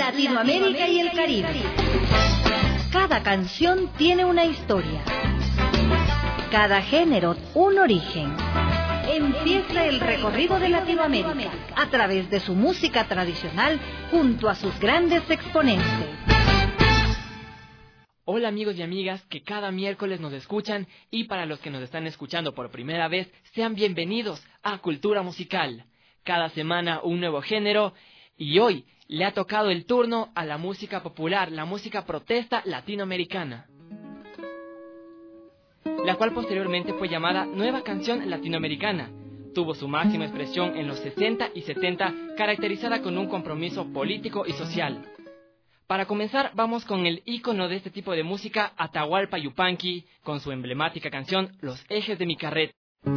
Latinoamérica y el Caribe. Cada canción tiene una historia. Cada género un origen. Empieza el recorrido de Latinoamérica a través de su música tradicional junto a sus grandes exponentes. Hola amigos y amigas que cada miércoles nos escuchan y para los que nos están escuchando por primera vez, sean bienvenidos a Cultura Musical. Cada semana un nuevo género y hoy le ha tocado el turno a la música popular, la música protesta latinoamericana, la cual posteriormente fue llamada Nueva Canción Latinoamericana. Tuvo su máxima expresión en los 60 y 70, caracterizada con un compromiso político y social. Para comenzar, vamos con el ícono de este tipo de música, Atahualpa Yupanqui, con su emblemática canción Los Ejes de mi Carreta.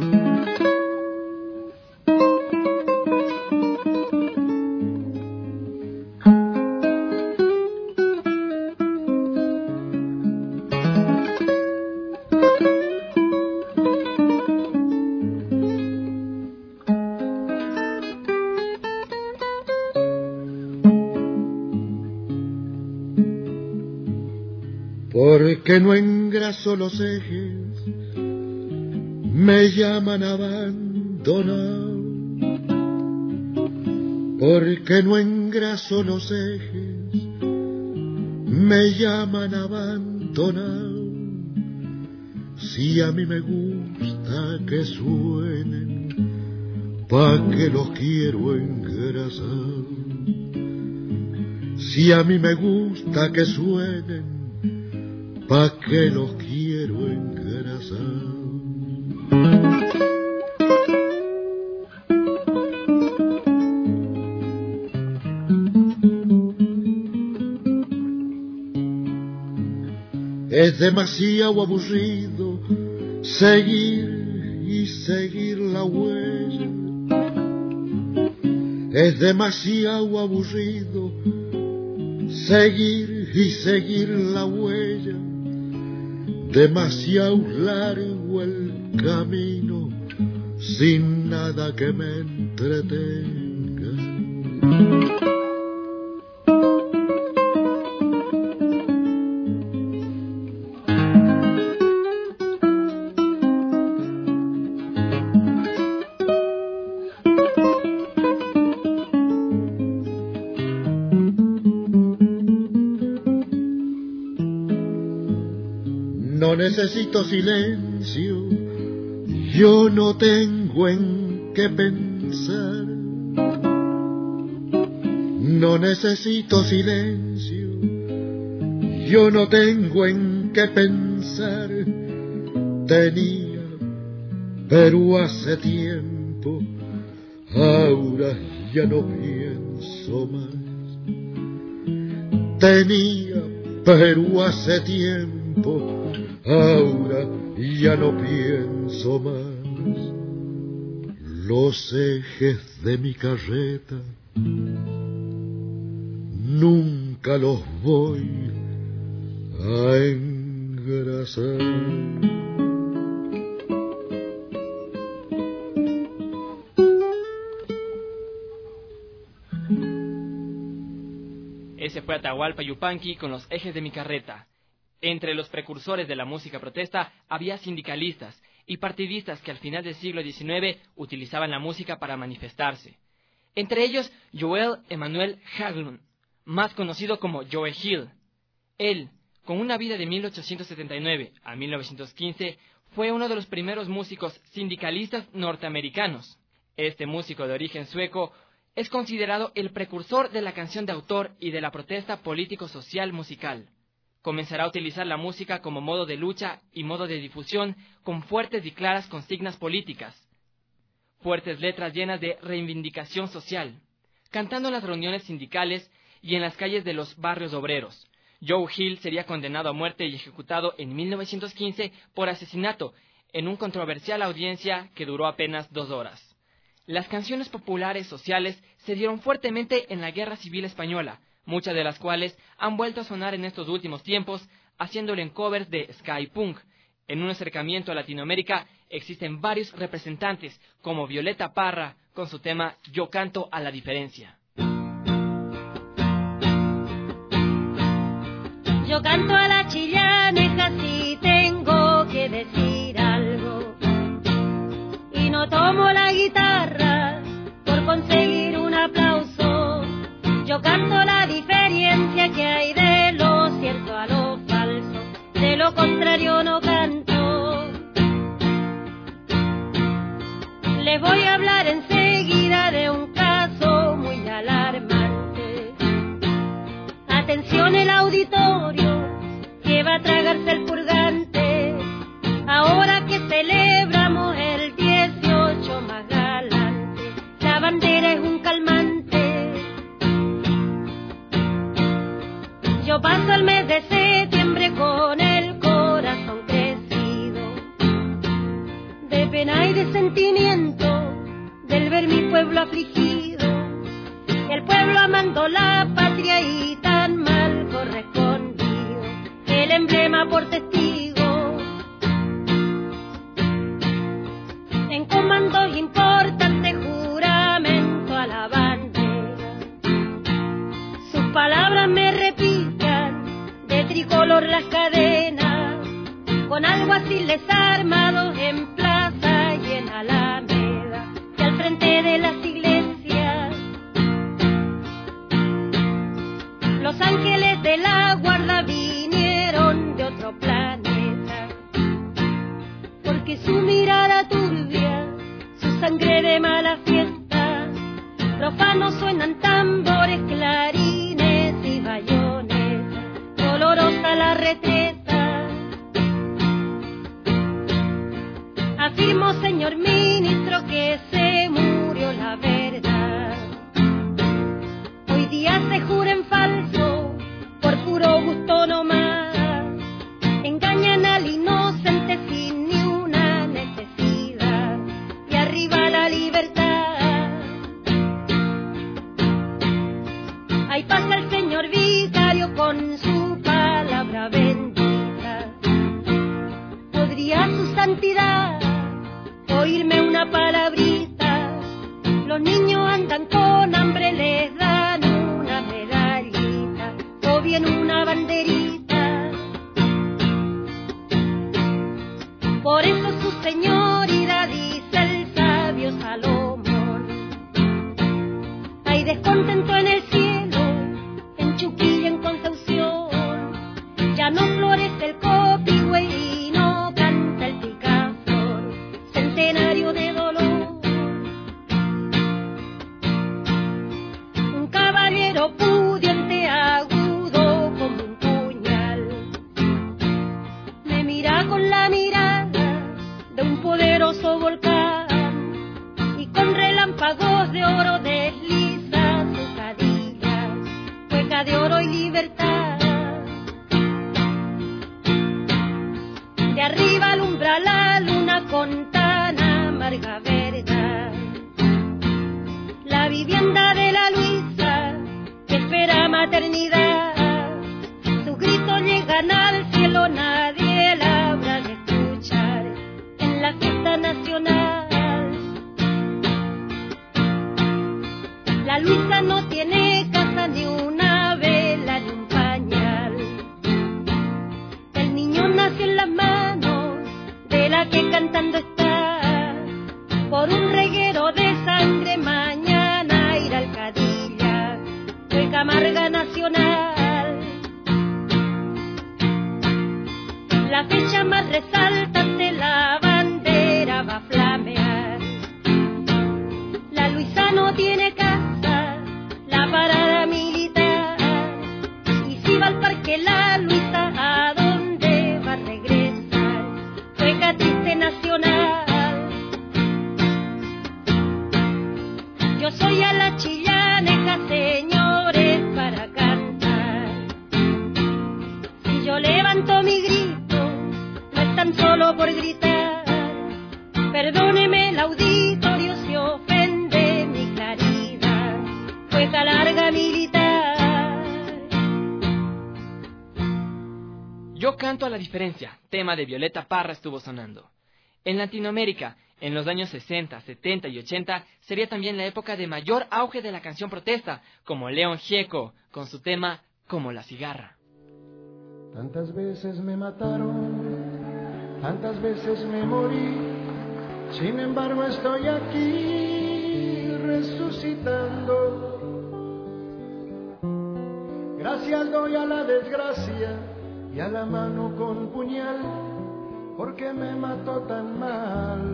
Porque no engraso los ejes, me llaman abandonado. Porque no engraso los ejes, me llaman abandonado. Si a mí me gusta que suenen, pa' que los quiero engrasar. Si a mí me gusta que suenen, pa' que los quiero engrasar. Es demasiado aburrido seguir y seguir la huella. Es demasiado aburrido seguir y seguir la huella. Demasiado largo el camino sin nada que me entretenga. No necesito silencio, yo no tengo en qué pensar. No necesito silencio, yo no tengo en qué pensar. Tenía, pero hace tiempo, ahora ya no pienso más. Tenía, pero hace tiempo, ahora ya no pienso más. Los ejes de mi carreta nunca los voy a engrasar. Ese fue Atahualpa Yupanqui con Los Ejes de mi Carreta. Entre los precursores de la música protesta había sindicalistas y partidistas que al final del siglo XIX utilizaban la música para manifestarse. Entre ellos, Joel Emanuel Haglund, más conocido como Joe Hill. Él, con una vida de 1879 a 1915, fue uno de los primeros músicos sindicalistas norteamericanos. Este músico de origen sueco es considerado el precursor de la canción de autor y de la protesta político-social musical. Comenzará a utilizar la música como modo de lucha y modo de difusión con fuertes y claras consignas políticas. Fuertes letras llenas de reivindicación social, cantando en las reuniones sindicales y en las calles de los barrios obreros. Joe Hill sería condenado a muerte y ejecutado en 1915 por asesinato en una controversial audiencia que duró apenas 2 horas. Las canciones populares sociales se dieron fuertemente en la Guerra Civil Española, muchas de las cuales han vuelto a sonar en estos últimos tiempos, haciéndolo en covers de ska y punk. En un acercamiento a Latinoamérica existen varios representantes, como Violeta Parra, con su tema Yo canto a la diferencia. Yo canto a la chillaneja si tengo que decir algo. Y no tomo la guitarra por conseguir un aplauso. Yo canto la diferencia que hay de lo cierto a lo falso. De lo contrario no canto. Les voy a hablar enseguida de un caso muy alarmante. Atención el auditorio que va a tragarse el purgante. Ahora que celebramos el 18 más galante, la bandera es un calmante. Yo paso el mes de septiembre con el corazón crecido, de pena y de sentimiento, del ver mi pueblo afligido. El pueblo amando la patria y tan mal correspondido, el emblema por testigo. En comandos importantes juramento a la bandera. Sus palabras me repican, de tricolor las cadenas, con alguaciles armados en plaza y en alameda, y al frente de las iglesias. Los ángeles de la guarda vinieron de otro planeta, porque su mirada turbia, su sangre de mala fiesta, profanos suenan tambores, clarines y bayonetas, dolorosa la retreta. Afirmo, señor ministro, que se murió la verdad. Hoy día se jura en falso, por puro gusto nomás. Engañan al inocente sin ni una necesidad. Y arriba la libertad. Ahí pasa el señor vicario con su palabra bendita. ¿Podría su santidad oírme una palabrita? Los niños andan con hambre, les dan una medallita o bien una banderita. Por eso su señoridad, dice el sabio Salomón, hay descontento en el cielo, en Chuquilla, en Concepción. Ya no florece el copihue y no canta el picaflor, centenario de dolor. Un caballero pudiente, agudo como un puñal, me mira con la mirada de un poderoso volcán, y con relámpagos de oro desliza su cadilla, hueca de oro y libertad. De arriba alumbra la luna con tan amarga verdad, la vivienda de la Luisa que espera maternidad. Sus gritos llegan al cielo, nadie la habrá de escuchar en la fiesta nacional. La Luisa no tiene casa, ni una vela, ni un pañal. El niño nació en las manos de la que cantando está. Por un reguero de sangre mañana irá al Cadilla, hueca amarga nacional. La fecha más resaltante, la bandera va a flamear. La Luisa no tiene casa, la parada militar. Y si va al parque la Luisa, ¿a dónde va a regresar? Hueca triste nacional. Yo soy a la chillaneja, señores, para cantar. Si yo levanto mi grito, no es tan solo por gritar. Perdóneme el auditorio si ofende mi claridad, hueca larga militar. Yo canto a la diferencia, tema de Violeta Parra estuvo sonando. En Latinoamérica, en los años 60, 70 y 80, sería también la época de mayor auge de la canción protesta, como León Gieco, con su tema Como la cigarra. Tantas veces me mataron, tantas veces me morí, sin embargo estoy aquí resucitando. Gracias doy a la desgracia y a la mano con puñal, porque me mató tan mal.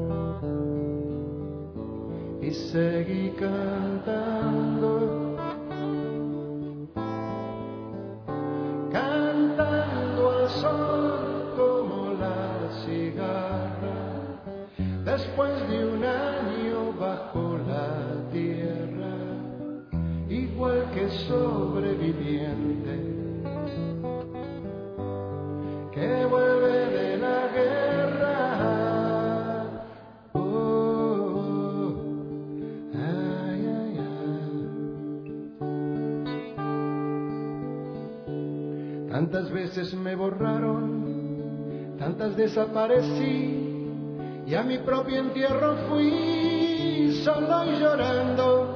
Y seguí cantando, cantando al sol como la cigarra, después de un año bajo la tierra, igual que sobreviviente que vuelve de la guerra. Oh, ay, ay, ay. Tantas veces me borraron, tantas desaparecí, y a mi propio entierro fui solo y llorando.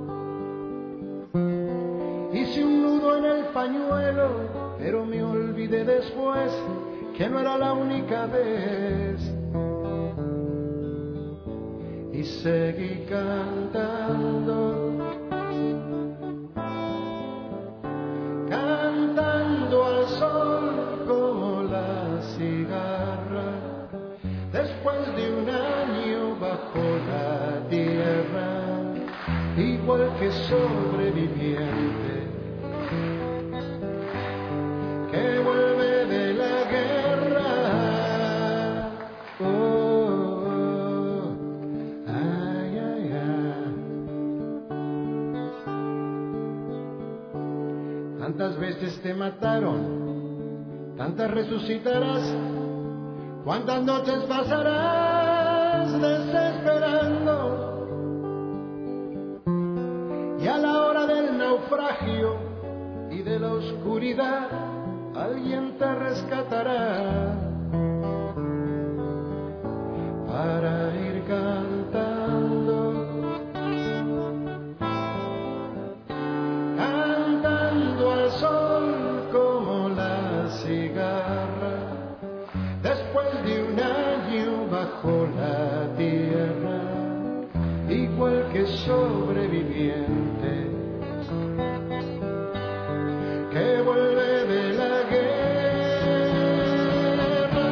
Hice un nudo en el pañuelo, pero me olvidé después que no era la única vez. Y seguí cantando, cantando al sol como la cigarra, después de un año bajo la tierra, igual que sobreviviente que vuelve de la guerra. Oh, ay, ay, ay. Tantas veces te mataron, tantas resucitarás, cuántas noches pasarás desesperando. Y a la hora del naufragio y de la oscuridad, alguien te rescatará para ir cantando, cantando al sol como la cigarra, después de un año bajo la tierra, igual que sobreviviente que vuelve de la guerra.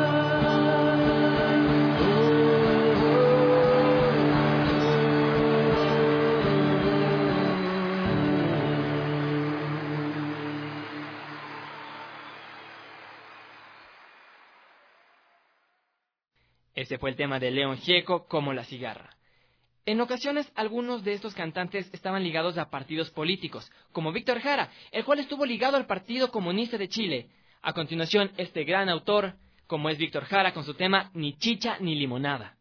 Ese fue el tema de León Gieco, como la cigarra. En ocasiones, algunos de estos cantantes estaban ligados a partidos políticos, como Víctor Jara, el cual estuvo ligado al Partido Comunista de Chile. A continuación, este gran autor, como es Víctor Jara, con su tema Ni chicha ni limonada.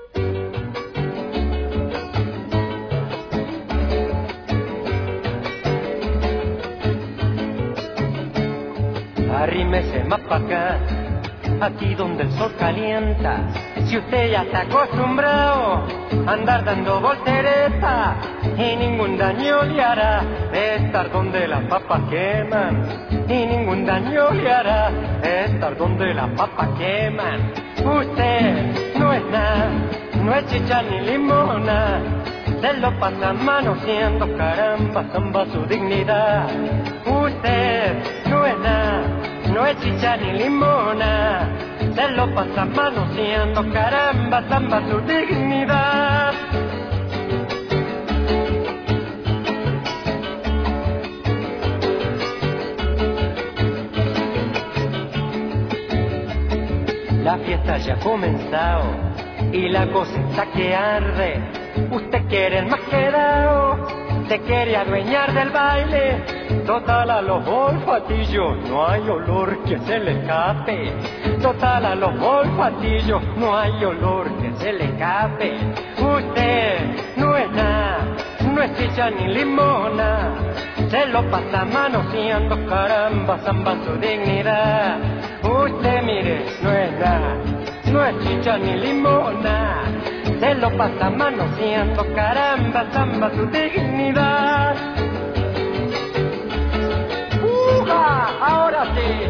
Arrímese más pa' acá, aquí donde el sol calienta. Si usted ya está acostumbrado a andar dando volteretas, y ningún daño le hará estar donde las papas queman, y ningún daño le hará estar donde las papas queman. Usted no es nada, no es chicha ni limona, se lo pasa manoseando, caramba, zamba su dignidad. Usted no es nada, no es chicha ni limona, se lo pasa manoseando, caramba, zamba su dignidad. La fiesta ya ha comenzado y la cosecha que arde. Usted quiere el más quedado, se quiere adueñar del baile. Total a los olfatillos no hay olor que se le escape. Total a los olfatillos no hay olor que se le escape. Usted no es nada, no es chicha ni limona, se lo pasa manoseando, caramba, zamba su dignidad. Usted mire, no es nada, no es chicha ni limona, se lo pasa manoseando, caramba, zamba su dignidad. ¡Uja! Ahora sí.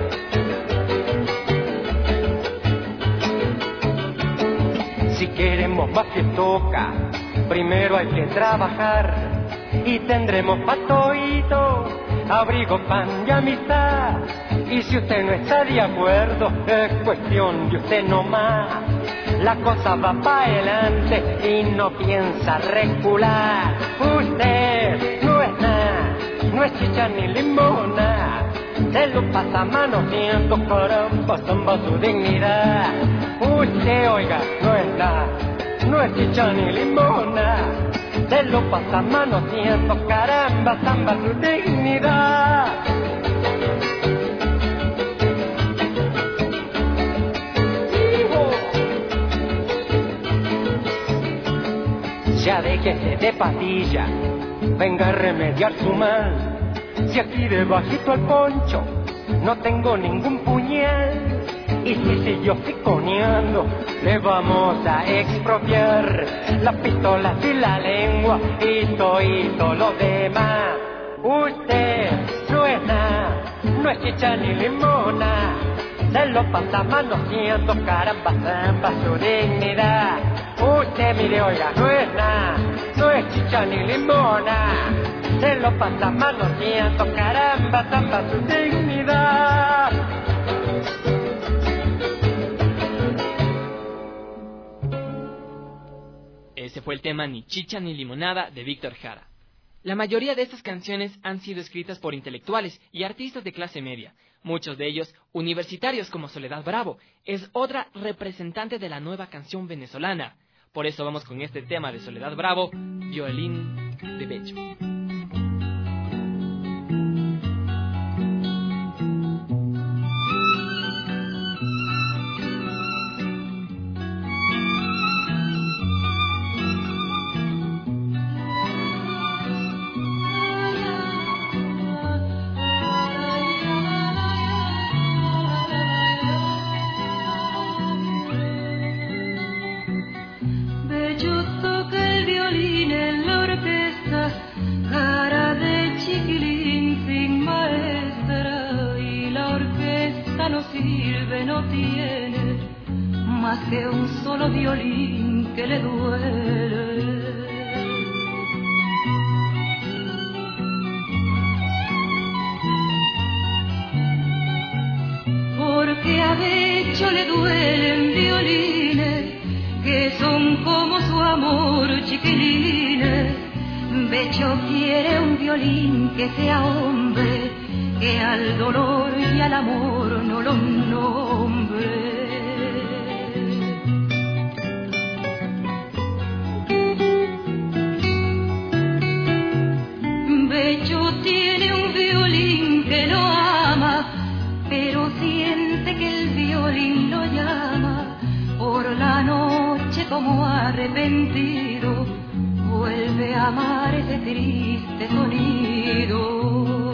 más fiestoca, primero hay que trabajar y tendremos patoito, abrigo, pan y amistad. Y si usted no está de acuerdo, es cuestión de usted nomás. La cosa va para adelante y no piensa recular. Usted no es nada, no es chicha ni limona. Se lo pasa manoseando, caramba, zamba su dignidad. Usted, oiga, no es nada, no es chicha ni limona. Se lo pasa manoseando, caramba, zamba su dignidad. Ya déjese de patilla, venga a remediar su mal. Si aquí debajito al poncho no tengo ningún puñal, y si siguió piconeando le vamos a expropiar las pistolas y la lengua y todo lo demás. Usted no es nada, no es chicha ni limona. Se lo pasa manoseando, caramba, zamba su dignidad. Usted mire, oiga, no es nada, no es chicha ni limona. Se lo pasa manoseando, caramba, zamba su dignidad. Ese fue el tema Ni Chicha ni Limonada de Víctor Jara. La mayoría de estas canciones han sido escritas por intelectuales y artistas de clase media, muchos de ellos universitarios como Soledad Bravo. Es otra representante de la nueva canción venezolana. Por eso vamos con este tema de Soledad Bravo, Violín de Becho. No tiene más que un solo violín que le duele. Porque a Becho le duelen violines que son como su amor, chiquilines. Becho quiere un violín que sea hombre, que al dolor y al amor no lo nombre. Becho tiene un violín que lo ama, pero siente que el violín lo llama. Por la noche como arrepentido, vuelve a amar ese triste sonido.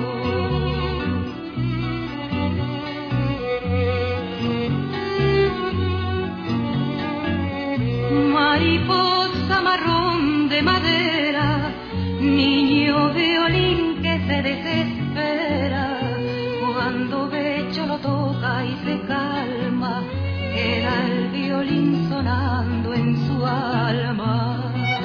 Mariposa marrón de madera, niño violín que se desespera, cuando Becho lo toca y se calma, queda el violín sonando en su alma.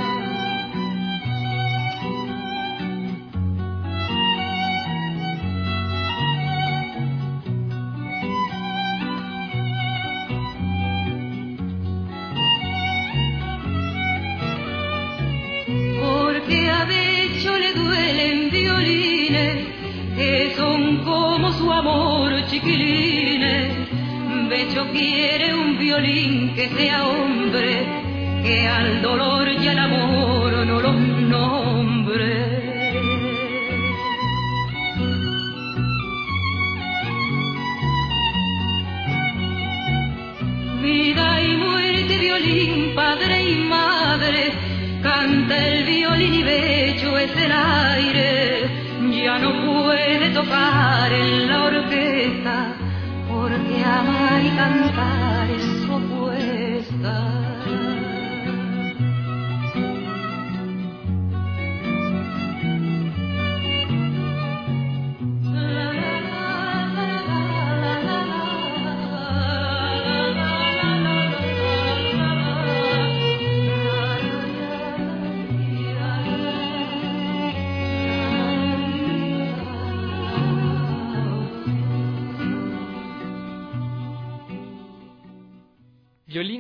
Porque a Becho le duelen violines que son como su amor, chiquilines. Becho quiere un violín que sea hombre, que al dolor y al amor no los nombre. Vida y muerte, violín, padre y madre, canta el violín y Becho es el aire. Ya no puede tocar en la orquesta, porque amar y cantar es su apuesta.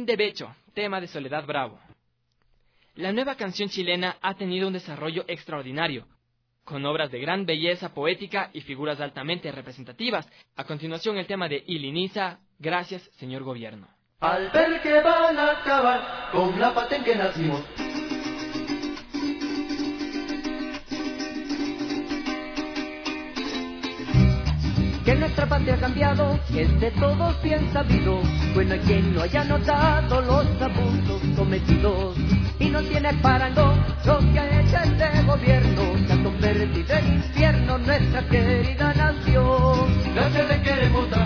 Violín de Becho, tema de Soledad Bravo. La nueva canción chilena ha tenido un desarrollo extraordinario, con obras de gran belleza poética y figuras altamente representativas. A continuación el tema de Iliniza, Gracias, señor gobierno. Al ver que van a acabar con la patria en que nacimos, que nuestra patria ha cambiado, es de todos bien sabido. Bueno, hay quien no haya notado los abusos cometidos y no tiene parangón lo que ha hecho este gobierno, que ha convertido en infierno nuestra querida nación. gracias le queremos dar,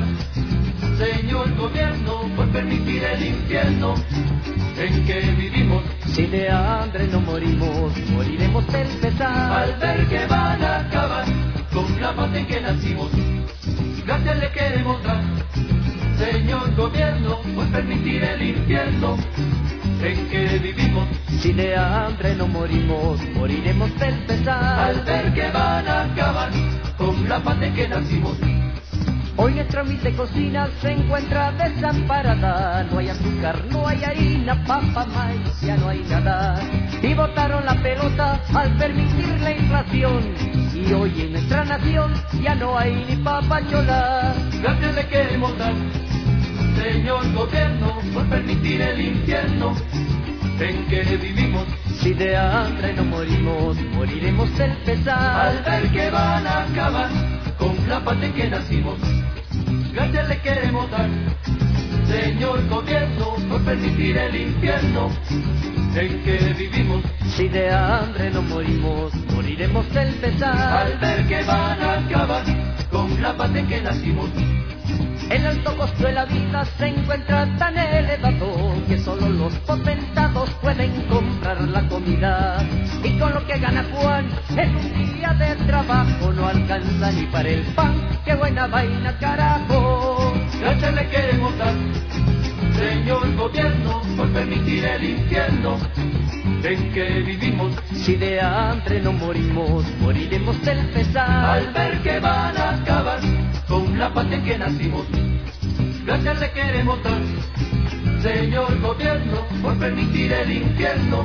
señor gobierno, por permitir el infierno en que vivimos. Si de hambre no morimos, moriremos del pesar. Al ver que van a acabar con la patria en que nacimos, gracias le queremos dar, señor gobierno, por permitir el infierno en que vivimos. Si de hambre no morimos, moriremos del pesar. Al ver que van a acabar con la patria en que nacimos, hoy nuestra humilde cocina se encuentra desamparada. No hay azúcar, no hay harina, papa, maíz, ya no hay nada. Y botaron la pelota al permitir la inflación. Y hoy en nuestra nación ya no hay ni papachola. gracias le queremos dar, señor gobierno, por permitir el infierno en que vivimos. Si de hambre no morimos, moriremos del pesar. Al ver que van a acabar con la patria en que nacimos, gracias le queremos dar, señor gobierno, por permitir el infierno en que vivimos. Si de hambre no morimos, moriremos del pesar. Al ver que van a acabar con la patria en que nacimos, el alto costo de la vida se encuentra tan elevado que solo los potentados pueden comprar la comida. Y con lo que gana Juan en un día de trabajo no alcanza ni para el pan. ¡Qué buena vaina, carajo! gracias le queremos dar, señor gobierno, por permitir el infierno en que vivimos. Si de hambre no morimos, moriremos del pesar. Al ver que van a acabar con la patria en que nacimos, gracias le queremos dar, señor gobierno, por permitir el infierno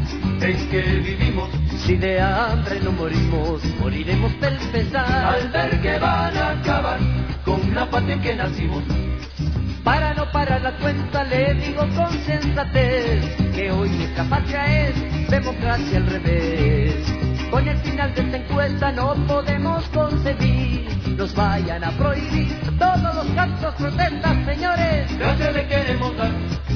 en que vivimos. Si de hambre no morimos, moriremos del pesar. Al ver que van a acabar con la patria en que nacimos, para no parar la cuenta le digo con sensatez que hoy nuestra patria es democracia al revés. Con el final de esta encuesta no podemos concebir nos vayan a prohibir todos los cantos, protestas, señores. gracias le queremos dar,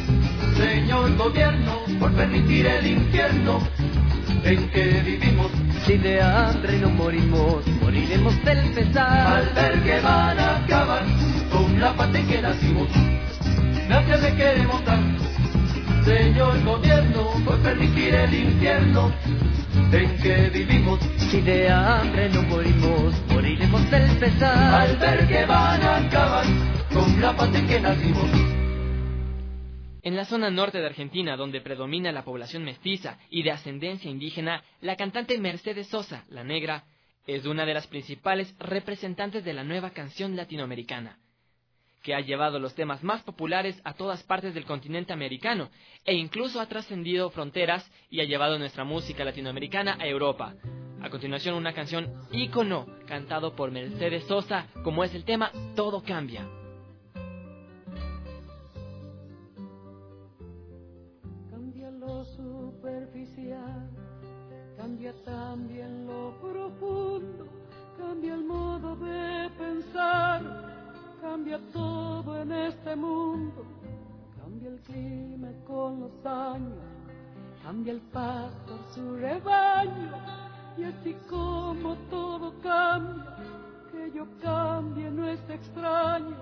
señor gobierno, por permitir el infierno en que vivimos. Si de hambre no morimos, moriremos del pesar. Al ver que van a acabar con la patria en que nacimos, gracias le queremos dar, señor gobierno, por permitir el infierno en que vivimos. Si de hambre no morimos, moriremos del pesar. Al ver que van a acabar con la patria en que nacimos. En la zona norte de Argentina, donde predomina la población mestiza y de ascendencia indígena, la cantante Mercedes Sosa, la Negra, es una de las principales representantes de la nueva canción latinoamericana, que ha llevado los temas más populares a todas partes del continente americano e incluso ha trascendido fronteras y ha llevado nuestra música latinoamericana a Europa. A continuación, una canción ícono cantado por Mercedes Sosa, como es el tema Todo Cambia. Cambia lo superficial, cambia también lo profundo, cambia el modo de pensar, cambia todo en este mundo, cambia el clima con los años, cambia el pastor su rebaño, y así como todo cambia, que yo cambie no es extraño.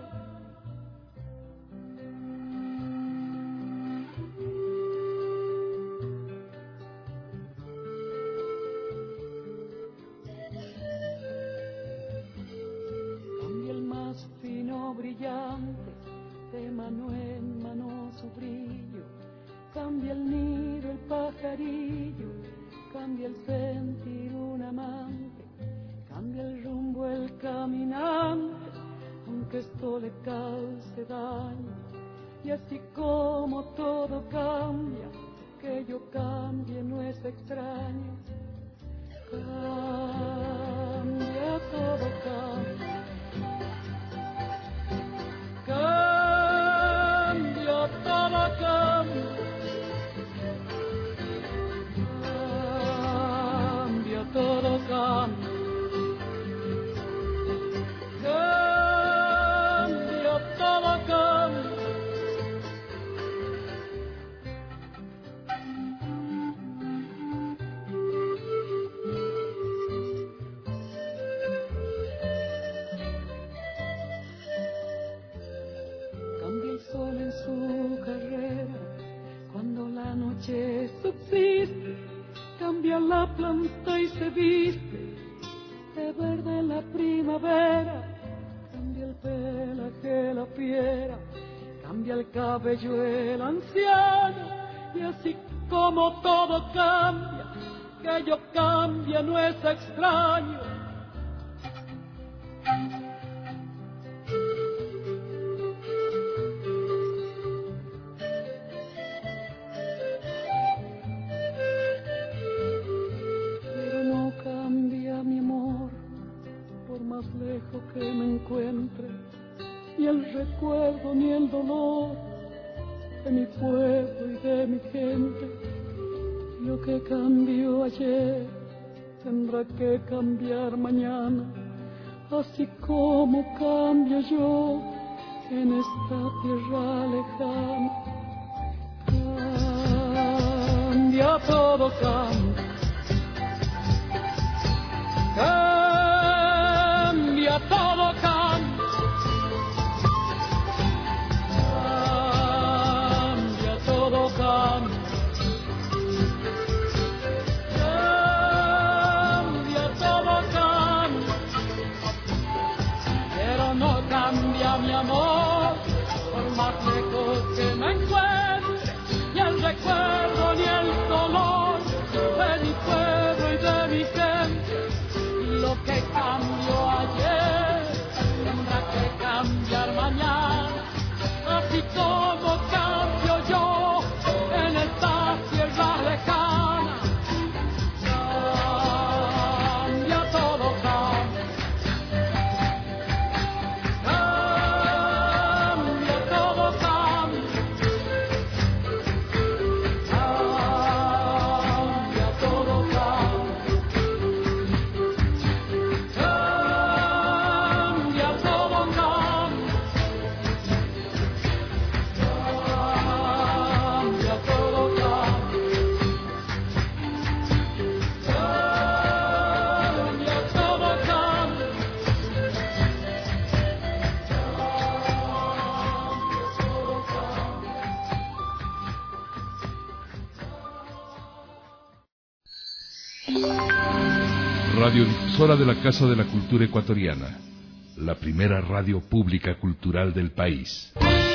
Cambia el más fino brillante, de mano en mano su brillo, cambia el nido, el pajarillo, cambia el sentir un amante, cambia el rumbo el caminante, aunque esto le cause daño, y así como como todo cambia, que yo cambie no es extraño. Cambia, todo cambia. Cambia, todo cambia. Cambia, todo cambia. Cambia, todo cambia. Cambia el sol en su carrera cuando la noche subsiste. Cambia la planta y se viste de verde la primavera. Cambia el pelaje la fiera, cambia el cabello el anciano. Y así como todo cambia, que yo cambie no es extraño. Lejos que me encuentre, ni el recuerdo ni el dolor de mi pueblo y de mi gente. Lo que cambió ayer tendrá que cambiar mañana, así como cambio yo en esta tierra lejana. Cambia, todo cambia. Cambia, todo cambia. Cambia, todo cambia. Cambia, todo cambia. Pero no cambia mi amor, por más lejos que me encuentre, ni el recuerdo ni el dolor de mi pueblo y de mi gente. Lo que cambió ayer tendrá que cambiar mañana, así como cambio yo en esta tierra lejana. Cambia, todo cambia. Cambia, todo cambia. Cambia, todo cambia. Radiodifusora de la Casa de la Cultura Ecuatoriana, la primera radio pública cultural del país.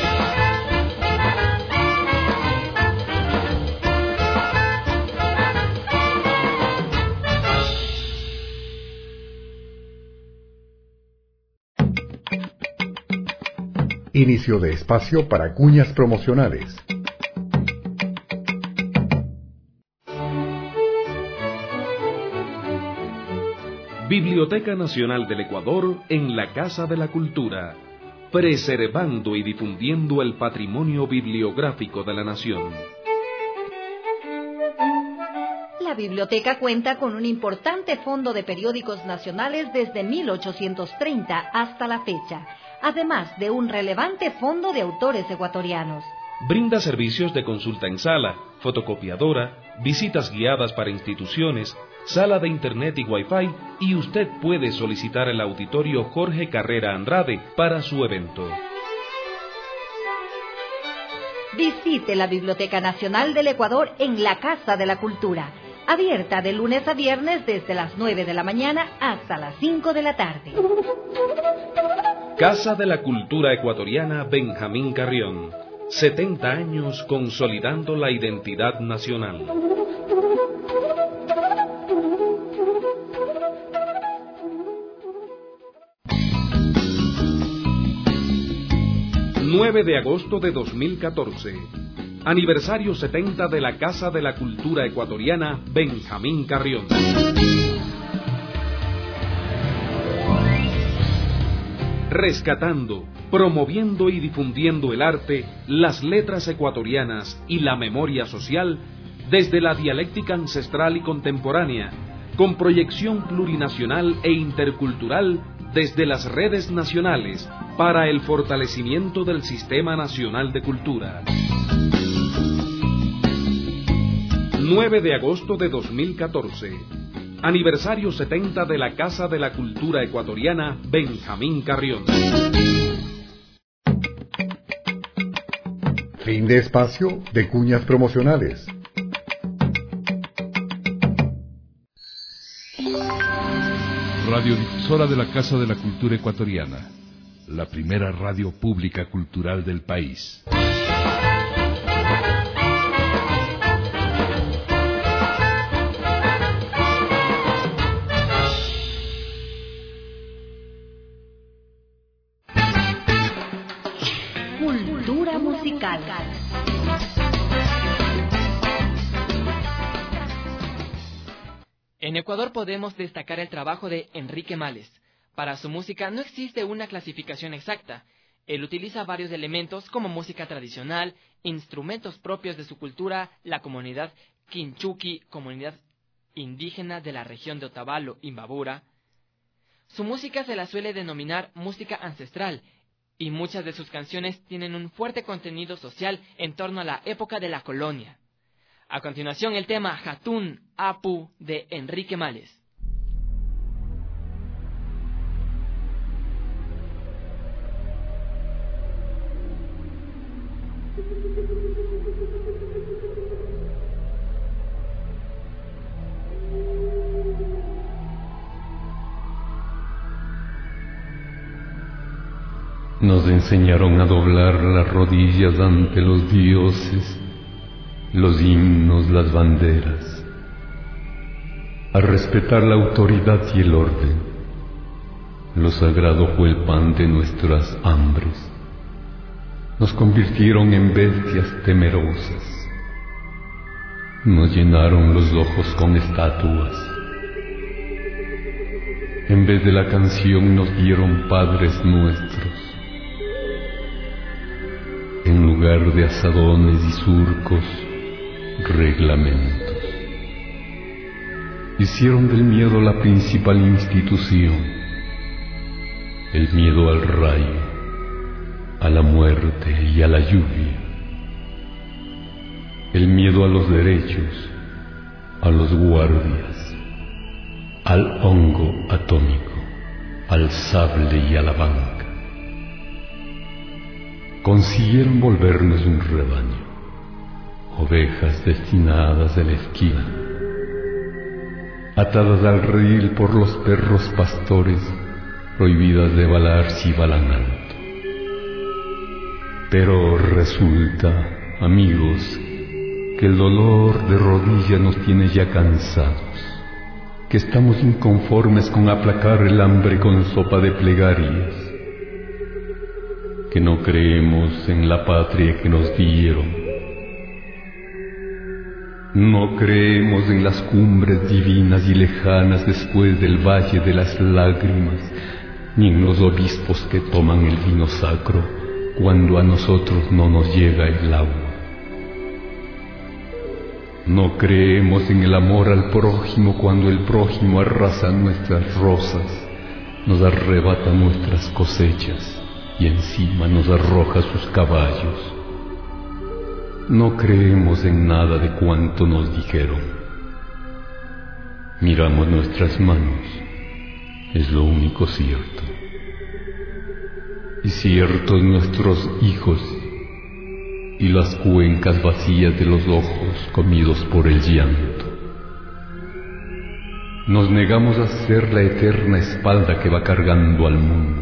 Inicio de espacio para cuñas promocionales. Biblioteca Nacional del Ecuador en la Casa de la Cultura, preservando y difundiendo el patrimonio bibliográfico de la nación. La biblioteca cuenta con un importante fondo de periódicos nacionales desde 1830 hasta la fecha, además de un relevante fondo de autores ecuatorianos. Brinda servicios de consulta en sala, fotocopiadora, visitas guiadas para instituciones, sala de internet y wifi, y usted puede solicitar el auditorio Jorge Carrera Andrade para su evento. Visite la Biblioteca Nacional del Ecuador en la Casa de la Cultura, abierta de lunes a viernes desde las 9 de la mañana hasta las 5 de la tarde. Casa de la Cultura Ecuatoriana Benjamín Carrión, 70 años consolidando la identidad nacional. 9 de agosto de 2014. Aniversario 70 de la Casa de la Cultura Ecuatoriana Benjamín Carrión. Rescatando, promoviendo y difundiendo el arte, las letras ecuatorianas y la memoria social desde la dialéctica ancestral y contemporánea, con proyección plurinacional e intercultural desde las redes nacionales para el fortalecimiento del Sistema Nacional de Cultura. 9 de agosto de 2014. Aniversario 70 de la Casa de la Cultura Ecuatoriana Benjamín Carrión. Fin de espacio de cuñas promocionales. Radiodifusora de la Casa de la Cultura Ecuatoriana, la primera radio pública cultural del país. Cultura musical. En Ecuador podemos destacar el trabajo de Enrique Males. Para su música no existe una clasificación exacta. Él utiliza varios elementos como música tradicional, instrumentos propios de su cultura, la comunidad Quinchuqui, comunidad indígena de la región de Otavalo, Imbabura. Su música se la suele denominar música ancestral, y muchas de sus canciones tienen un fuerte contenido social en torno a la época de la colonia. A continuación, el tema Hatun Apu de Enrique Males. Nos enseñaron a doblar las rodillas ante los dioses, los himnos, las banderas, a respetar la autoridad y el orden. Lo sagrado fue el pan de nuestras hambres. Nos convirtieron en bestias temerosas. Nos llenaron los ojos con estatuas. En vez de la canción nos dieron padres nuestros. En lugar de asadones y surcos, reglamentos. Hicieron del miedo la principal institución. El miedo al rayo, a la muerte y a la lluvia. El miedo a los derechos, a los guardias, al hongo atómico, al sable y a la banca. Consiguieron volvernos un rebaño, ovejas destinadas a la esquina, atadas al redil por los perros pastores, prohibidas de balar si balan alto. Pero resulta, amigos, que el dolor de rodilla nos tiene ya cansados, que estamos inconformes con aplacar el hambre con sopa de plegarias, que no creemos en la patria que nos dieron. No creemos en las cumbres divinas y lejanas después del valle de las lágrimas, ni en los obispos que toman el vino sacro cuando a nosotros no nos llega el agua. No creemos en el amor al prójimo cuando el prójimo arrasa nuestras rosas, nos arrebata nuestras cosechas y encima nos arroja sus caballos. No creemos en nada de cuanto nos dijeron. Miramos nuestras manos, es lo único cierto. Y ciertos nuestros hijos y las cuencas vacías de los ojos comidos por el llanto. Nos negamos a ser la eterna espalda que va cargando al mundo.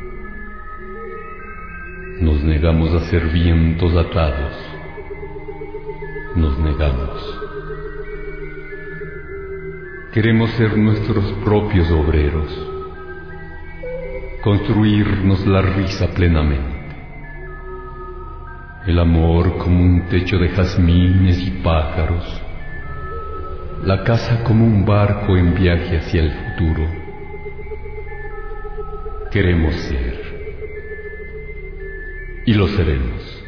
Nos negamos a ser vientos atados. Nos negamos. Queremos ser nuestros propios obreros, construirnos la risa plenamente. el amor como un techo de jazmines y pájaros, la casa como un barco en viaje hacia el futuro. Queremos ser, y lo seremos.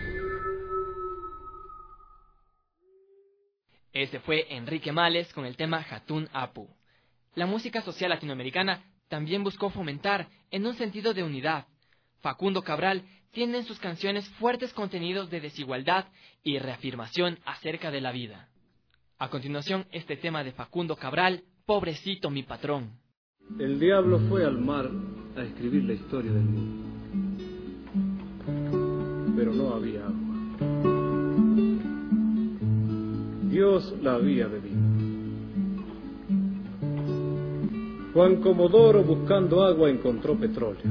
Ese fue Enrique Males con el tema Jatún Apu. La música social latinoamericana también buscó fomentar en un sentido de unidad. Facundo Cabral tiene en sus canciones fuertes contenidos de desigualdad y reafirmación acerca de la vida. A continuación, este tema de Facundo Cabral, Pobrecito mi patrón. El diablo fue al mar a escribir la historia del mundo, pero no había agua. Dios la había bebido. Juan Comodoro, buscando agua, encontró petróleo,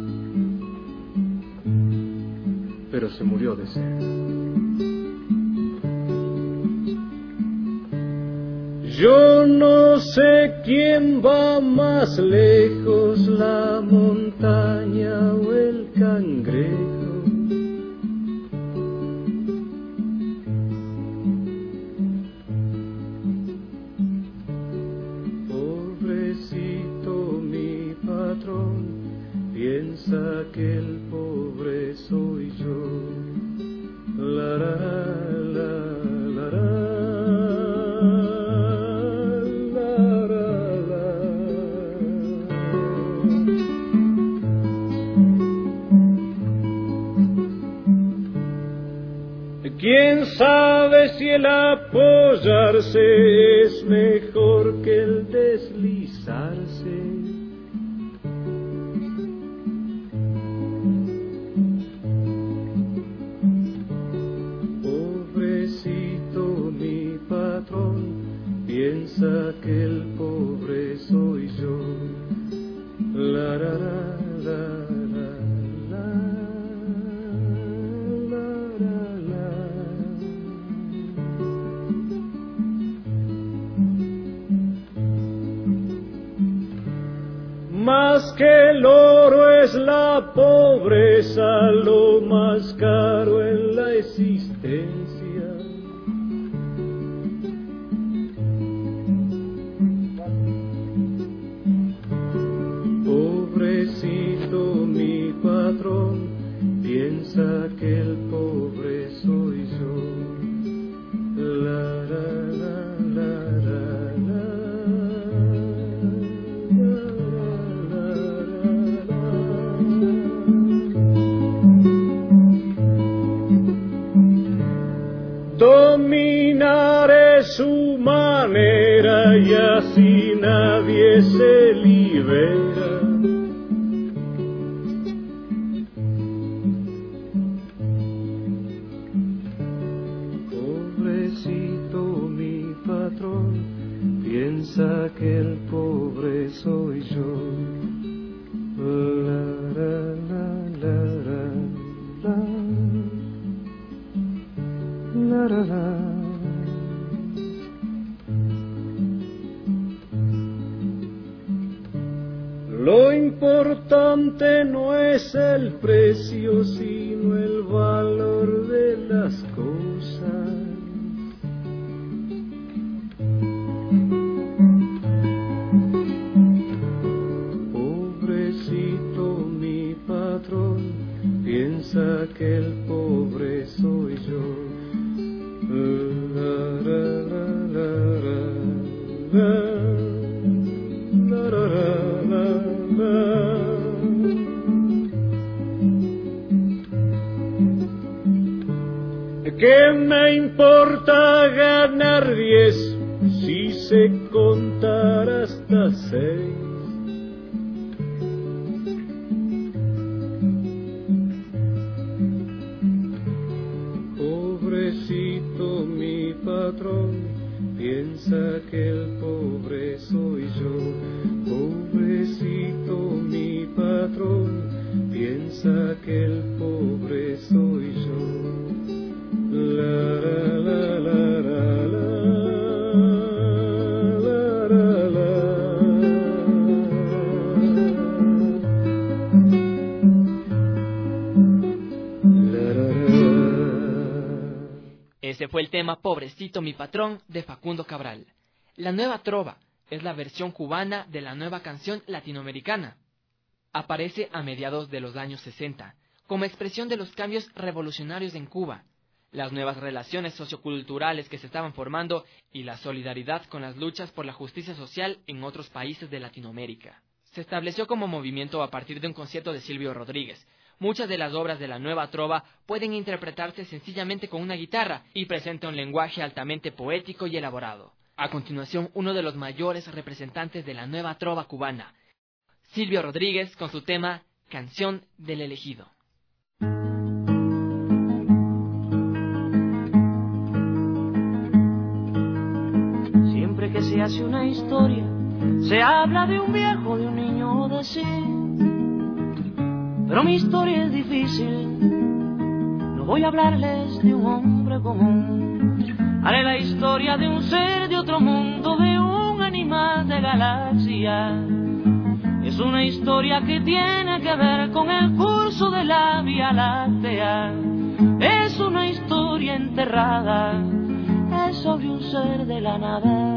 pero se murió de sed. Yo no sé quién va más lejos, la montaña o el cangrejo. Pobrecito mi patrón, piensa que el pobre soy yo. La, la, la, la, la. ¿Quién sabe si el apoyarse es mejor que el deslizarse? Pobrecito mi patrón, piensa que el pobre soy yo. La, la, la, la. Más que el oro es la pobreza, lo más caro en la existencia. Pobrecito mi patrón, piensa que el pobre soy yo. La, la, la, la, la, la. Dominar es su manera y así nadie se libera. Pobrecito mi patrón, piensa que el pobre soy yo. La, la, la, la, la, la, la, la. Lo importante no es el precio, sino el valor de las cosas. Pobrecito mi patrón, piensa que el pobre soy yo. La, la, la, la, la, la, la, la, la. ¿Qué me importa ganar 10 si sé contar hasta 6? Pobrecito mi patrón, piensa que el pobre soy yo. Pobrecito mi patrón, piensa que el pobre soy yo. La, la, la, la, la, la, la, la, la, la, la. Ese fue el tema Pobrecito mi patrón de Facundo Cabral. La nueva trova es la versión cubana de la nueva canción latinoamericana. Aparece a mediados de los años 60, como expresión de los cambios revolucionarios en Cuba, las nuevas relaciones socioculturales que se estaban formando y la solidaridad con las luchas por la justicia social en otros países de Latinoamérica. Se estableció como movimiento a partir de un concierto de Silvio Rodríguez. Muchas de las obras de la nueva trova pueden interpretarse sencillamente con una guitarra y presenta un lenguaje altamente poético y elaborado. A continuación, uno de los mayores representantes de la nueva trova cubana, Silvio Rodríguez, con su tema Canción del Elegido. Siempre que se hace una historia, se habla de un viejo, de un niño, de sí. Pero mi historia es difícil, no voy a hablarles de un hombre común. Haré la historia de un ser de otro mundo, de un animal de galaxia. Es una historia que tiene que ver con el curso de la Vía Láctea. Es una historia enterrada, es sobre un ser de la nada.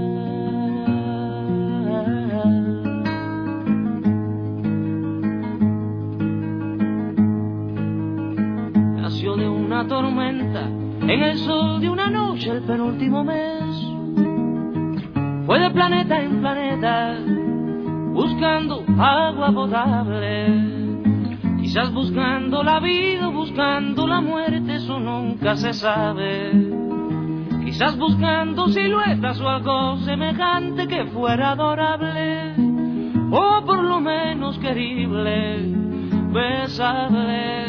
Nació de una tormenta, en el sol de una noche el penúltimo mes. Fue de planeta en planeta, buscando agua potable. Quizás buscando la vida o buscando la muerte, eso nunca se sabe. Quizás buscando siluetas o algo semejante que fuera adorable, o por lo menos querible, besable,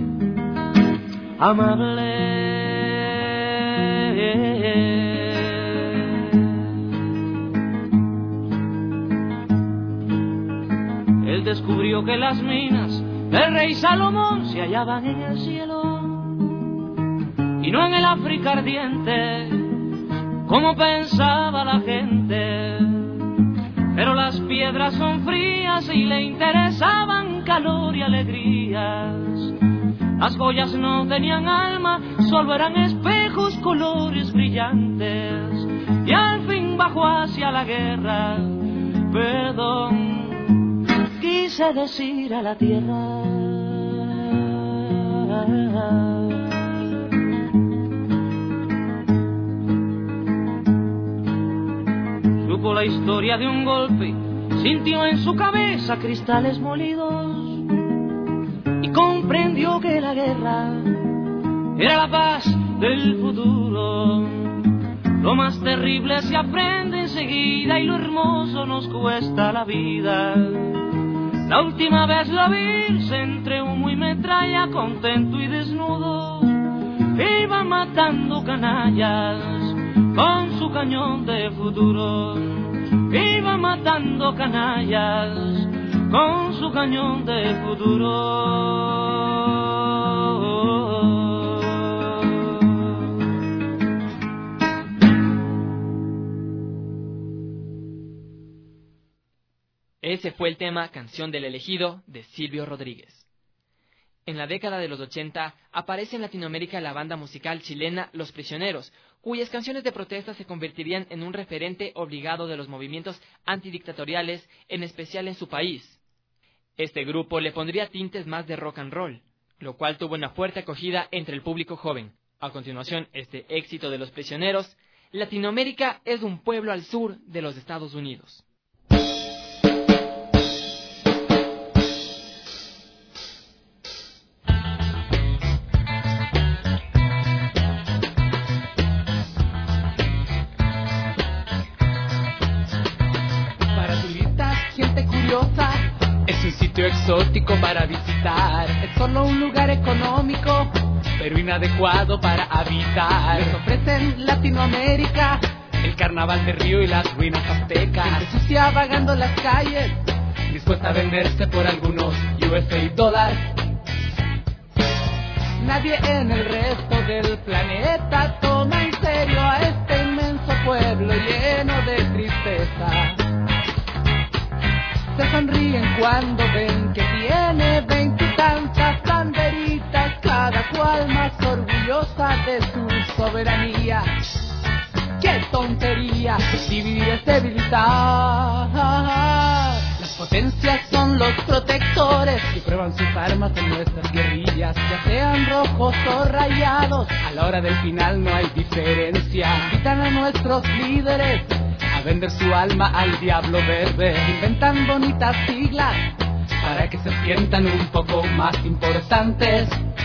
amable. Él descubrió que las minas del rey Salomón se hallaban en el cielo y no en el África ardiente, como pensaba la gente. Pero las piedras son frías y le interesaban calor y alegrías. Las joyas no tenían alma, solo eran espejos, colores brillantes. Y al fin bajó hacia la guerra, perdón, quise decir a la tierra. Supo la historia de un golpe, sintió en su cabeza cristales molidos y comprendió que la guerra era la paz del futuro. Lo más terrible se aprende enseguida y lo hermoso nos cuesta la vida. La última vez la vi entre humo y metralla, contento y desnudo, iba matando canallas con su cañón de futuro. Iba matando canallas con su cañón de futuro. Ese fue el tema Canción del Elegido de Silvio Rodríguez. En la década de los 80 aparece en Latinoamérica la banda musical chilena Los Prisioneros, cuyas canciones de protesta se convertirían en un referente obligado de los movimientos antidictatoriales, en especial en su país. Este grupo le pondría tintes más de rock and roll, lo cual tuvo una fuerte acogida entre el público joven. A continuación, este éxito de Los Prisioneros, Latinoamérica es un pueblo al sur de los Estados Unidos. Es un sitio exótico para visitar. Es solo un lugar económico, pero inadecuado para habitar. Les ofrecen Latinoamérica, el carnaval de Río y las ruinas aztecas. Gente sucia vagando las calles, dispuesta a venderse por algunos USA dólares. Nadie en el resto del planeta toma en serio a este inmenso pueblo lleno de tristeza. Se sonríen cuando ven que tiene 20 y tantas banderitas, cada cual más orgullosa de sus soberanía. ¡Qué tontería! Dividir es debilitar. Las potencias son los protectores que prueban sus armas en nuestras guerrillas, ya sean rojos o rayados. A la hora del final no hay diferencia. Invitan a nuestros líderes a vender su alma al diablo verde. Inventan bonitas siglas para que se sientan un poco más importantes.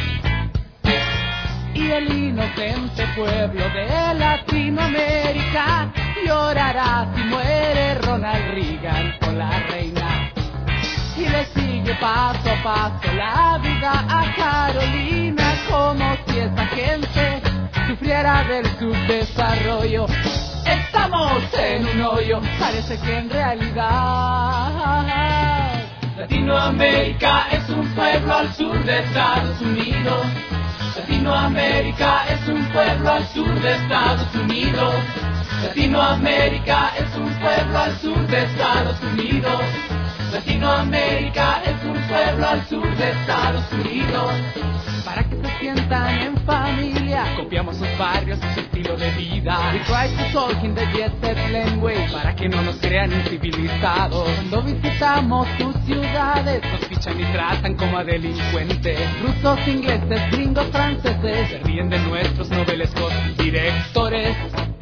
Y el inocente pueblo de Latinoamérica llorará si muere Ronald Reagan o la reina. Y le sigue paso a paso la vida a Carolina, como si esta gente sufriera del subdesarrollo. Estamos en un hoyo, parece que en realidad Latinoamérica es un pueblo al sur de Estados Unidos. Latinoamérica es un pueblo al sur de Estados Unidos. Latinoamérica es un pueblo al sur de Estados Unidos. Latinoamérica es un pueblo al sur de Estados Unidos. Para que se sientan en familia, copiamos sus barrios y su estilo de vida. We try to talk in the jet set language, para que no nos crean incivilizados. Cuando visitamos sus ciudades, nos fichan y tratan como a delincuentes. Rusos, ingleses, gringos, franceses, se ríen de nuestros novelescos directores.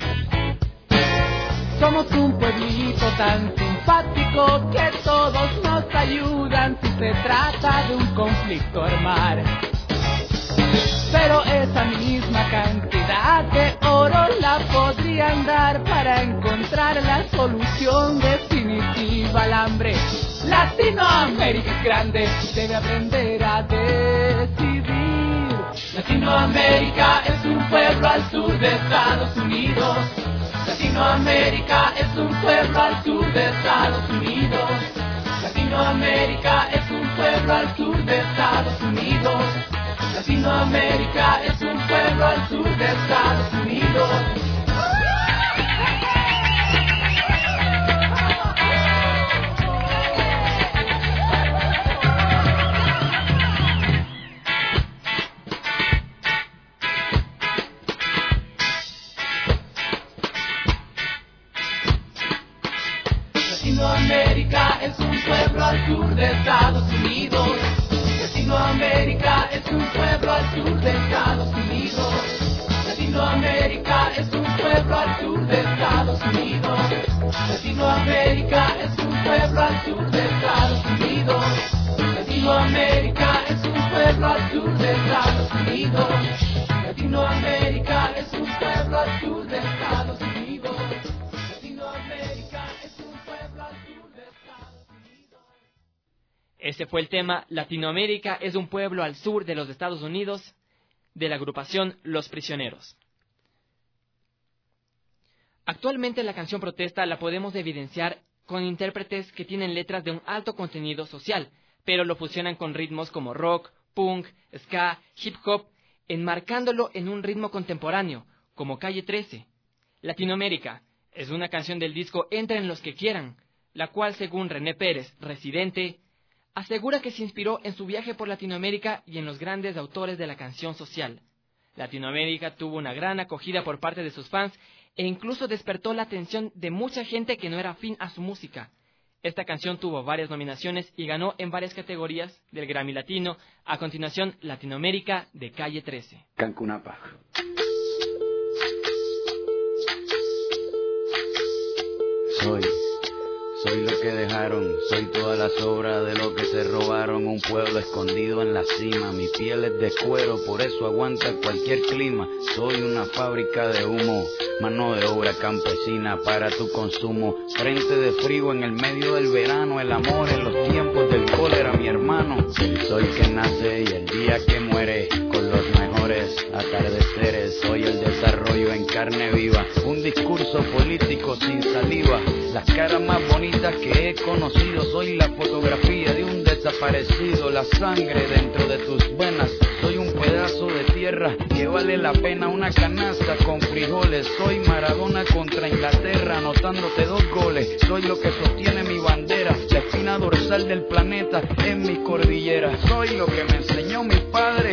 Somos un pueblito tan simpático que todos nos ayudan si se trata de un conflicto armar. Pero esa misma cantidad de oro la podrían dar para encontrar la solución definitiva al hambre. Latinoamérica es grande, debe aprender a decidir. Latinoamérica es un pueblo al sur de Estados Unidos. Latinoamérica es un pueblo al sur de Estados Unidos. Latinoamérica es un pueblo al sur de Estados Unidos. Latinoamérica es un pueblo al sur de Estados Unidos. Latinoamérica es un pueblo al sur de Estados Unidos. Latinoamérica es un pueblo al sur de Estados Unidos. Latinoamérica es un pueblo al sur de Estados Unidos. Latinoamérica es un pueblo al sur de Estados Unidos. Latinoamérica es un pueblo al sur de Estados Unidos. Latinoamérica es un pueblo al sur de Estados Unidos. Latinoamérica es un pueblo al sur de Estados Unidos. Ese fue el tema Latinoamérica es un pueblo al sur de los Estados Unidos, de la agrupación Los Prisioneros. Actualmente la canción protesta la podemos evidenciar con intérpretes que tienen letras de un alto contenido social, pero lo fusionan con ritmos como rock, punk, ska, hip hop, enmarcándolo en un ritmo contemporáneo, como Calle 13. Latinoamérica es una canción del disco Entren los que quieran, la cual, según René Pérez, residente, asegura que se inspiró en su viaje por Latinoamérica y en los grandes autores de la canción social. Latinoamérica tuvo una gran acogida por parte de sus fans e incluso despertó la atención de mucha gente que no era afín a su música. Esta canción tuvo varias nominaciones y ganó en varias categorías del Grammy Latino. A continuación, Latinoamérica de Calle 13. Cancunapa. Soy lo que dejaron, soy toda la sobra de lo que se robaron, un pueblo escondido en la cima, mi piel es de cuero, por eso aguanta cualquier clima, soy una fábrica de humo, mano de obra campesina para tu consumo, frente de frío en el medio del verano, el amor en los tiempos del cólera, mi hermano, el sol que nace y el día que muere, con los mejores atardeceres, soy el desarrollo en carne viva, un discurso político sin saliva, las caras más bonitas que he conocido, soy la fotografía de un desaparecido, la sangre dentro de tus venas, soy un pedazo de tierra que vale la pena una canasta con frijoles, soy Maradona contra Inglaterra, anotándote 2 goles, soy lo que sostiene mi bandera, la espina dorsal del planeta en mis cordilleras, soy lo que me enseñó mi padre, el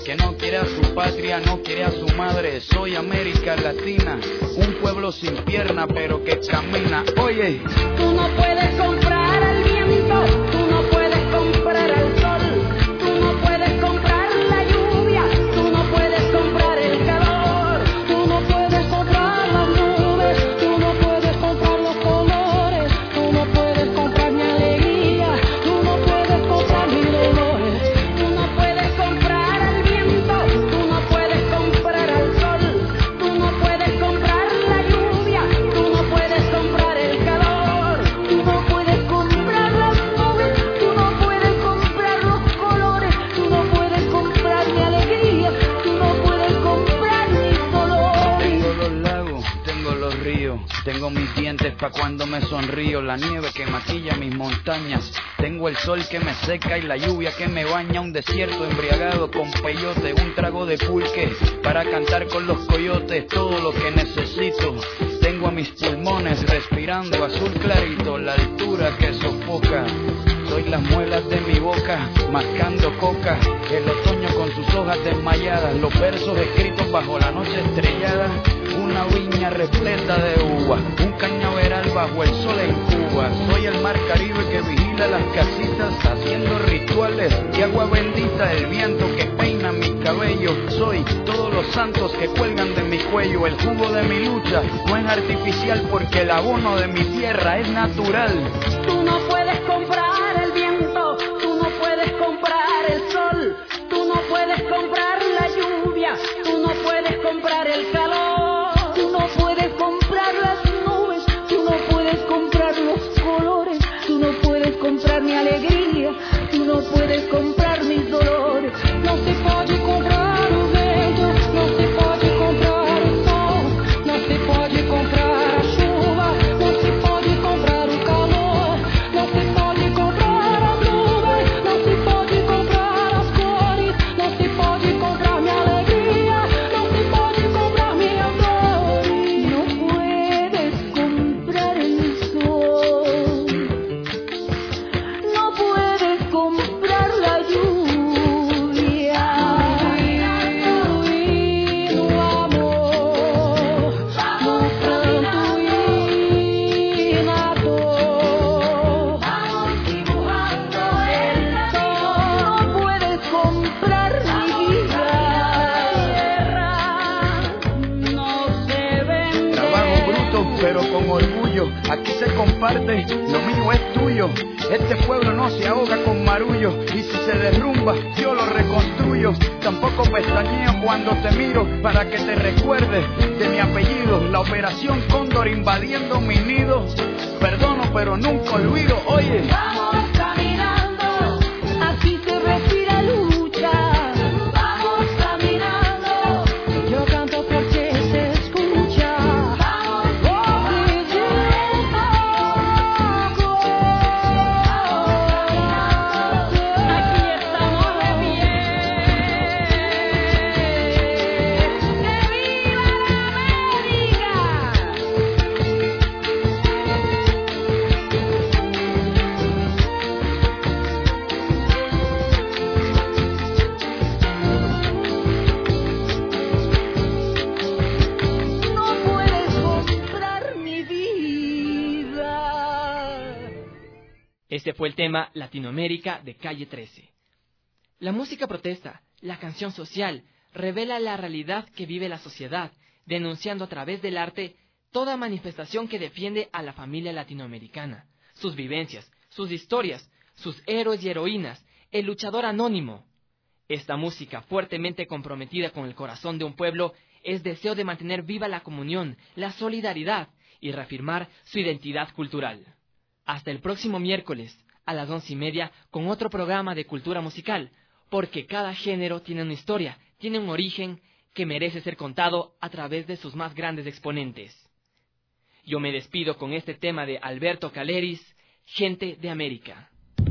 que no quiere a su patria, no quiere a su madre. Soy América Latina, un pueblo sin pierna pero que camina. Oye, tú no puedes comprar al viento, tú no puedes comprar al sol, tú no puedes comprar la lluvia, tú no puedes comprar el calor, tú no puedes comprar las nubes, tú no puedes comprar los colores, tú no puedes comprar mi alegría, tú no puedes comprar mi dolores, tú no puedes comprar al viento, tú no puedes comprar al sol, tú no puedes comprar la lluvia, tú no puedes comprar el calor, tú no puedes comprar las nubes, tú no puedes comprar los colores, tú no puedes comprar mi alegría, tú no puedes comprar mis dolores. tengo los lagos, tengo los ríos, tengo mis dientes pa' cuando me sonrío, la nieve que maquilla mis montañas, tengo el sol que me seca y la lluvia que me baña, un desierto embriagado con peyote, un trago de pulque para cantar con los coyotes, todo lo que necesito. Tengo a mis pulmones respirando azul clarito, la altura que sofoca. Soy las muelas de mi boca, mascando coca, el otoño con sus hojas desmayadas, los versos escritos bajo la noche estrellada, una viña repleta de uva, un cañaveral bajo el sol en Cuba. Soy el mar Caribe que vigila las casitas, haciendo rituales de agua bendita, el viento que peina mi cabello. Soy todos los santos que cuelgan de mi cuello, el jugo de mi lucha no es artificial porque el abono de mi tierra es natural. Tú no puedes comprar el viento, tú no puedes comprar el sol, tú no puedes comprar la lluvia, tú no puedes comprar el calor, tú no puedes comprar las nubes, tú no puedes comprar los colores, tú no puedes comprar mi alegría, tú no puedes comprar mis dolores. No se pode comprar o vento, no se pode comprar o sol, no se pode comprar a chuva, no se pode comprar o calor, no se pode comprar as nuvens, no se pode comprar as cores, no se pode comprar minha alegria, no se pode comprar minhas dores. No puedes comprar el sol, no puedes comprar la lluvia, y no amor, no santo innato, vamos dibujando el sol. No puedes comprar mi vida, no se vende. Trabajo bruto pero con orgullo, aquí se comparte, lo mío es tuyo. Este pueblo no se ahoga con marullo, y si se derrumba yo lo reconstruyo. Tampoco pestañeo cuando te miro para que te recuerdes de mi apellido. La operación Cóndor invadiendo mi nido, perdono pero nunca olvido. Oye, Vamos caminando, así se respira lucha. Vamos caminando, yo canto porque se escucha. Vamos aquí estamos de pie. ¡Que viva la América! No puedes comprar mi vida. Este fue el tema Latinoamérica de Calle 13. La música protesta, la canción social, revela la realidad que vive la sociedad, denunciando a través del arte toda manifestación que defiende a la familia latinoamericana, sus vivencias, sus historias, sus héroes y heroínas, el luchador anónimo. Esta música, fuertemente comprometida con el corazón de un pueblo, es deseo de mantener viva la comunión, la solidaridad y reafirmar su identidad cultural. Hasta el próximo miércoles, a las 11:30, con otro programa de cultura musical, porque cada género tiene una historia, tiene un origen que merece ser contado a través de sus más grandes exponentes. Yo me despido con este tema de Alberto Caleris, Gente de América.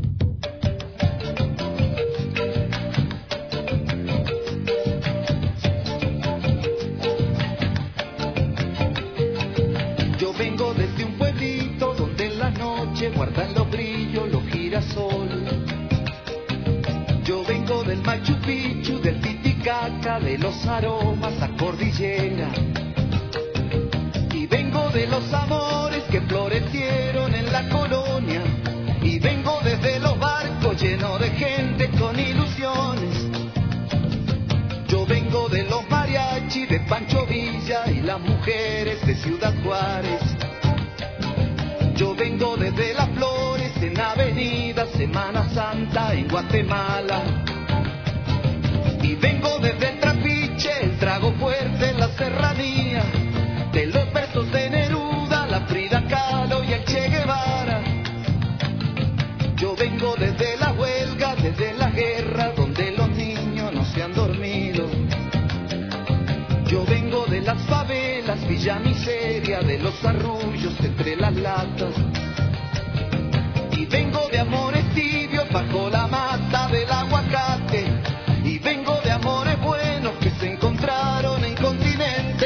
Yo vengo desde un pueblito donde en la noche guardan los brillos, los girasoles. Yo vengo del Machu Picchu, del Titicaca. Chaca, de los aromas a cordillera. Y vengo de los amores que florecieron en la colonia. Y vengo desde los barcos llenos de gente con ilusiones. Yo vengo de los mariachis de Pancho Villa y las mujeres de Ciudad Juárez. Yo vengo desde las flores en Avenida Semana Santa en Guatemala. Y vengo desde el Trapiche, el trago fuerte, la serranía, de los versos de Neruda, la Frida Kahlo y el Che Guevara. Yo vengo desde la huelga, desde la guerra, donde los niños no se han dormido. Yo vengo de las favelas, Villa Miseria, de los arrullos entre las latas. Y vengo de amores tibios bajo la mata del aguacate. Y vengo de amores buenos que se encontraron en continentes.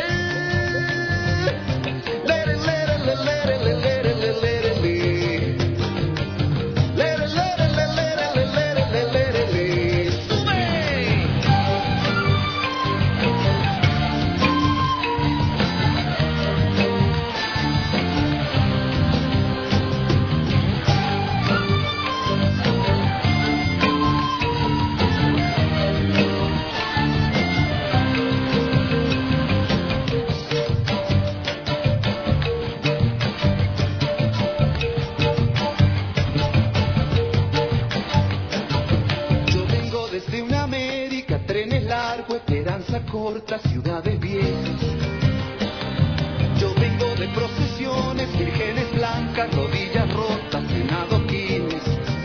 Cortas ciudades viejas. Yo vengo de procesiones, vírgenes blancas, rodillas rotas en adoquines.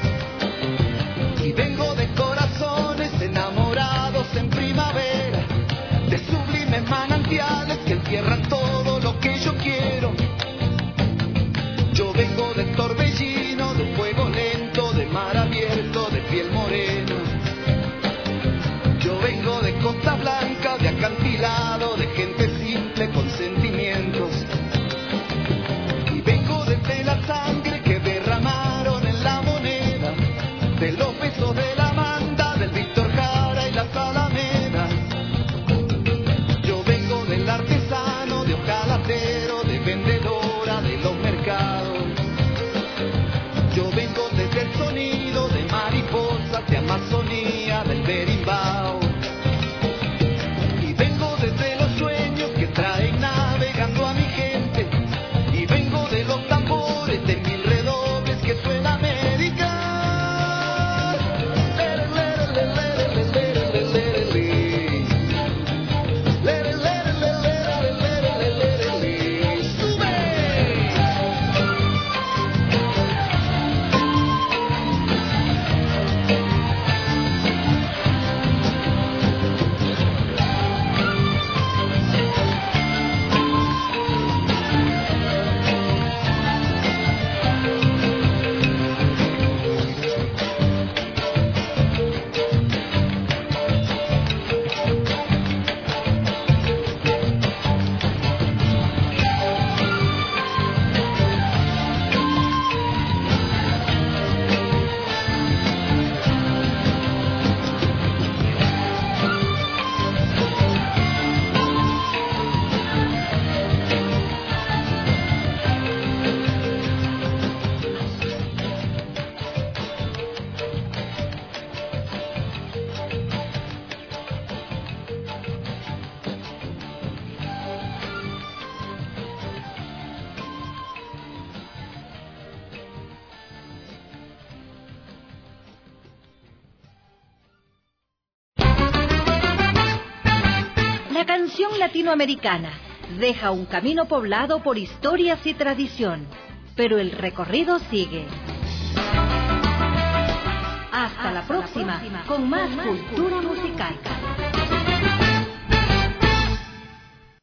Y vengo de corazones enamorados en primavera, de sublimes manantiales que encierran todo lo que yo quiero. Yo vengo de torbellino, de fuego lento, de mar abierto, de piel morena. Yo vengo de Costa Blanca, de acantilado, de gente simple con sentimientos. Y vengo desde la sangre que derramaron en la moneda, de los besos de la Amanda, del Víctor Jara y las Alamedas. Yo vengo del artesano, de hojalatero, de vendedora de los mercados. Yo vengo desde el sonido de mariposas, de Amazonía, del berimbau. Y vengo desde los sueños que traen navegando a mi gente. Y vengo de los tambores de mil redobles que suena América. La canción latinoamericana deja un camino poblado por historias y tradición, pero el recorrido sigue. Hasta la próxima con más cultura musical.